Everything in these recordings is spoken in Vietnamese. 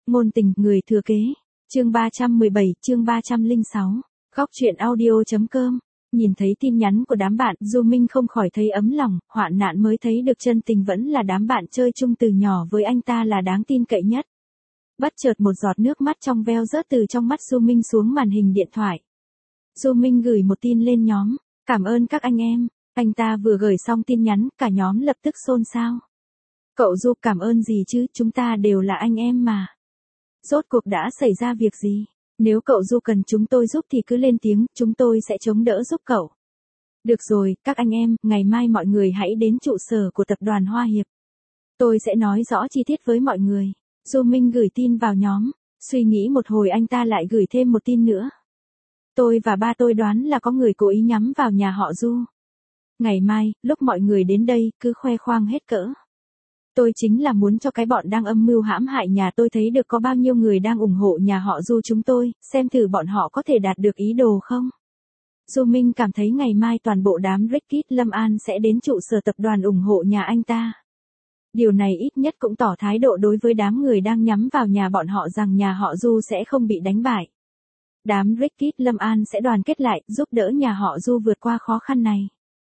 Ngôn tình, người thừa kế. Chương 317, chương 306. Góc truyện audio.com. Nhìn thấy tin nhắn của đám bạn, Du Minh không khỏi thấy ấm lòng, hoạn nạn mới thấy được chân tình vẫn là đám bạn chơi chung từ nhỏ với anh ta là đáng tin cậy nhất. Bất chợt một giọt nước mắt trong veo rớt từ trong mắt Du Minh xuống màn hình điện thoại. Du Minh gửi một tin lên nhóm, cảm ơn các anh em. Anh ta vừa gửi xong tin nhắn, cả nhóm lập tức xôn xao. Cậu Du cảm ơn gì chứ, chúng ta đều là anh em mà. Rốt cuộc đã xảy ra việc gì? Nếu cậu Du cần chúng tôi giúp thì cứ lên tiếng, chúng tôi sẽ chống đỡ giúp cậu. Được rồi, các anh em, ngày mai mọi người hãy đến trụ sở của tập đoàn Hoa Hiệp. Tôi sẽ nói rõ chi tiết với mọi người. Du Minh gửi tin vào nhóm, suy nghĩ một hồi anh ta lại gửi thêm một tin nữa. Tôi và ba tôi đoán là có người cố ý nhắm vào nhà họ Du. Ngày mai, lúc mọi người đến đây, cứ khoe khoang hết cỡ. Tôi chính là muốn cho cái bọn đang âm mưu hãm hại nhà tôi thấy được có bao nhiêu người đang ủng hộ nhà họ Du chúng tôi, xem thử bọn họ có thể đạt được ý đồ không. Du Minh cảm thấy ngày mai toàn bộ đám Rickit Lâm An sẽ đến trụ sở tập đoàn ủng hộ nhà anh ta. Điều này ít nhất cũng tỏ thái độ đối với đám người đang nhắm vào nhà bọn họ rằng nhà họ Du sẽ không bị đánh bại. Đám Rickit Lâm An sẽ đoàn kết lại, giúp đỡ nhà họ Du vượt qua khó khăn này.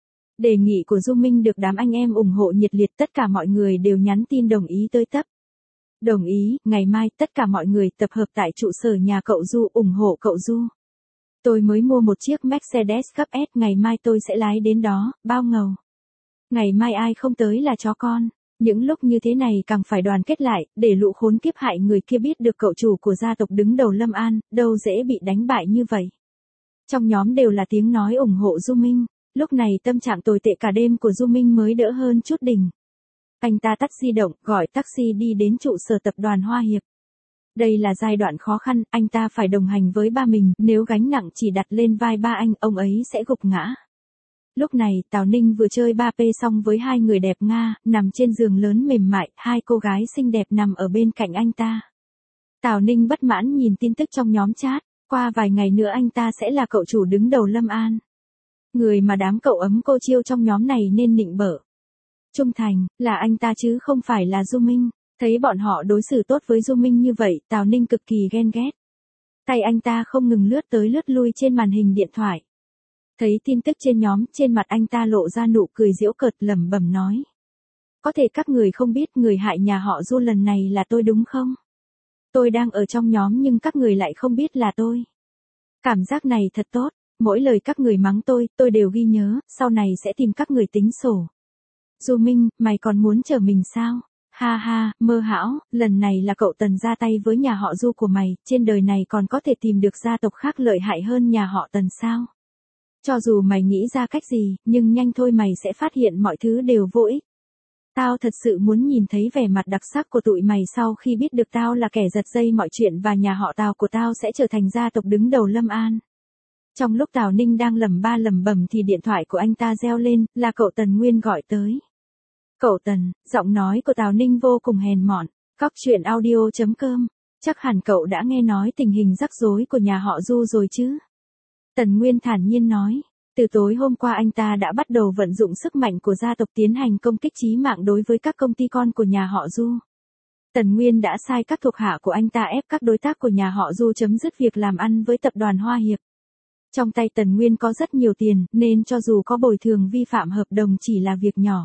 Đề nghị của Du Minh được đám anh em ủng hộ nhiệt liệt, tất cả mọi người đều nhắn tin đồng ý tới tấp. Đồng ý, ngày mai tất cả mọi người tập hợp tại trụ sở nhà cậu Du ủng hộ cậu Du. Tôi mới mua một chiếc Mercedes cấp S, ngày mai tôi sẽ lái đến đó, bao ngầu. Ngày mai ai không tới là chó con. Những lúc như thế này càng phải đoàn kết lại, để lũ khốn kiếp hại người kia biết được cậu chủ của gia tộc đứng đầu Lâm An, đâu dễ bị đánh bại như vậy. Trong nhóm đều là tiếng nói ủng hộ Du Minh. Lúc này tâm trạng tồi tệ cả đêm của Du Minh mới đỡ hơn chút đỉnh. Anh ta tắt di động, gọi taxi đi đến trụ sở tập đoàn Hoa Hiệp. Đây là giai đoạn khó khăn, anh ta phải đồng hành với ba mình, nếu gánh nặng chỉ đặt lên vai ba anh, ông ấy sẽ gục ngã. Lúc này, Tào Ninh vừa chơi 3P xong với hai người đẹp Nga, nằm trên giường lớn mềm mại, hai cô gái xinh đẹp nằm ở bên cạnh anh ta. Tào Ninh bất mãn nhìn tin tức trong nhóm chat, qua vài ngày nữa anh ta sẽ là cậu chủ đứng đầu Lâm An. Người mà đám cậu ấm cô chiêu trong nhóm này nên nịnh bợ. Trung thành, là anh ta chứ không phải là Du Minh. Thấy bọn họ đối xử tốt với Du Minh như vậy, Tào Ninh cực kỳ ghen ghét. Tay anh ta không ngừng lướt tới lướt lui trên màn hình điện thoại. Thấy tin tức trên nhóm, trên mặt anh ta lộ ra nụ cười giễu cợt, lẩm bẩm nói. Có thể các người không biết người hại nhà họ Du lần này là tôi đúng không? Tôi đang ở trong nhóm nhưng các người lại không biết là tôi. Cảm giác này thật tốt. Mỗi lời các người mắng tôi đều ghi nhớ, sau này sẽ tìm các người tính sổ. Du Minh, mày còn muốn chờ mình sao? Ha ha, mơ hão, lần này là cậu Tần ra tay với nhà họ Du của mày, trên đời này còn có thể tìm được gia tộc khác lợi hại hơn nhà họ Tần sao? Cho dù mày nghĩ ra cách gì, nhưng nhanh thôi mày sẽ phát hiện mọi thứ đều vô ích. Tao thật sự muốn nhìn thấy vẻ mặt đặc sắc của tụi mày sau khi biết được tao là kẻ giật dây mọi chuyện và nhà họ Tào của tao sẽ trở thành gia tộc đứng đầu Lâm An. Trong lúc Tào Ninh đang lẩm bẩm thì điện thoại của anh ta reo lên, là cậu Tần Nguyên gọi tới. Cậu Tần, giọng nói của Tào Ninh vô cùng hèn mọn. Góc truyện audio.com. Chắc hẳn cậu đã nghe nói tình hình rắc rối của nhà họ Du rồi chứ? Tần Nguyên thản nhiên nói. Từ tối hôm qua anh ta đã bắt đầu vận dụng sức mạnh của gia tộc tiến hành công kích chí mạng đối với các công ty con của nhà họ Du. Tần Nguyên đã sai các thuộc hạ của anh ta ép các đối tác của nhà họ Du chấm dứt việc làm ăn với tập đoàn Hoa Hiệp. Trong tay Tần Nguyên có rất nhiều tiền, nên cho dù có bồi thường vi phạm hợp đồng chỉ là việc nhỏ.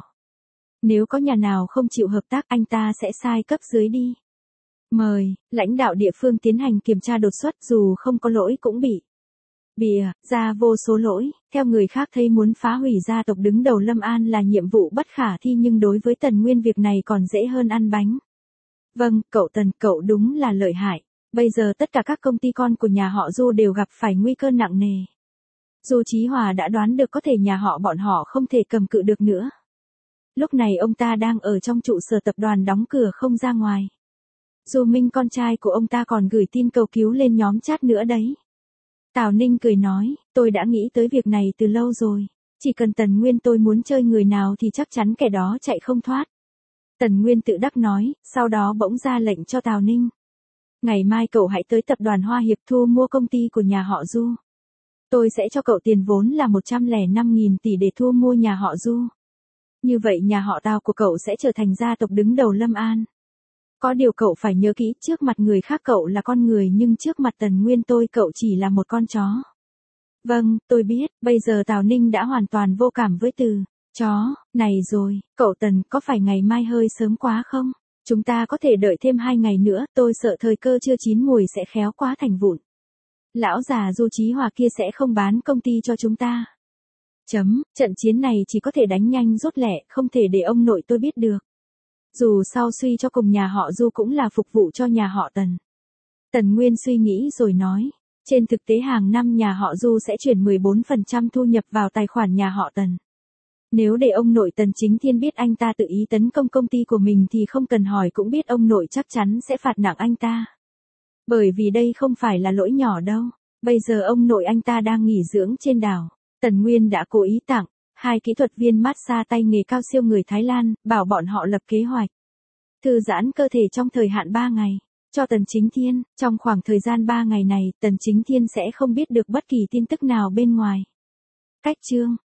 Nếu có nhà nào không chịu hợp tác anh ta sẽ sai cấp dưới đi. Mời, lãnh đạo địa phương tiến hành kiểm tra đột xuất dù không có lỗi cũng bị bịa ra vô số lỗi. Theo người khác thấy muốn phá hủy gia tộc đứng đầu Lâm An là nhiệm vụ bất khả thi nhưng đối với Tần Nguyên việc này còn dễ hơn ăn bánh. Vâng, cậu Tần, cậu đúng là lợi hại. Bây giờ tất cả các công ty con của nhà họ Du đều gặp phải nguy cơ nặng nề. Du Chí Hòa đã đoán được có thể nhà họ bọn họ không thể cầm cự được nữa. Lúc này ông ta đang ở trong trụ sở tập đoàn đóng cửa không ra ngoài. Du Minh con trai của ông ta còn gửi tin cầu cứu lên nhóm chat nữa đấy. Tào Ninh cười nói, tôi đã nghĩ tới việc này từ lâu rồi. Chỉ cần Tần Nguyên tôi muốn chơi người nào thì chắc chắn kẻ đó chạy không thoát. Tần Nguyên tự đắc nói, sau đó bỗng ra lệnh cho Tào Ninh. Ngày mai cậu hãy tới tập đoàn Hoa Hiệp thu mua công ty của nhà họ Du. Tôi sẽ cho cậu tiền vốn là 105.000 tỷ để thu mua nhà họ Du. Như vậy nhà họ Tào của cậu sẽ trở thành gia tộc đứng đầu Lâm An. Có điều cậu phải nhớ kỹ, trước mặt người khác cậu là con người nhưng trước mặt Tần Nguyên tôi cậu chỉ là một con chó. Vâng, tôi biết, bây giờ Tào Ninh đã hoàn toàn vô cảm với từ chó này rồi. Cậu Tần, có phải ngày mai hơi sớm quá không? Chúng ta có thể đợi thêm 2 ngày nữa, tôi sợ thời cơ chưa chín mùi sẽ khéo quá thành vụn. Lão già Du Chí Hòa kia sẽ không bán công ty cho chúng ta. Trận chiến này chỉ có thể đánh nhanh rút lẹ, không thể để ông nội tôi biết được. Dù sau suy cho cùng nhà họ Du cũng là phục vụ cho nhà họ Tần. Tần Nguyên suy nghĩ rồi nói. Trên thực tế hàng năm nhà họ Du sẽ chuyển 14% thu nhập vào tài khoản nhà họ Tần. Nếu để ông nội Tần Chính Thiên biết anh ta tự ý tấn công công ty của mình thì không cần hỏi cũng biết ông nội chắc chắn sẽ phạt nặng anh ta. Bởi vì đây không phải là lỗi nhỏ đâu. Bây giờ ông nội anh ta đang nghỉ dưỡng trên đảo. Tần Nguyên đã cố ý tặng 2 kỹ thuật viên massage tay nghề cao siêu người Thái Lan, bảo bọn họ lập kế hoạch thư giãn cơ thể trong thời hạn 3 ngày. Cho Tần Chính Thiên, trong khoảng thời gian 3 ngày này, Tần Chính Thiên sẽ không biết được bất kỳ tin tức nào bên ngoài. Cách chương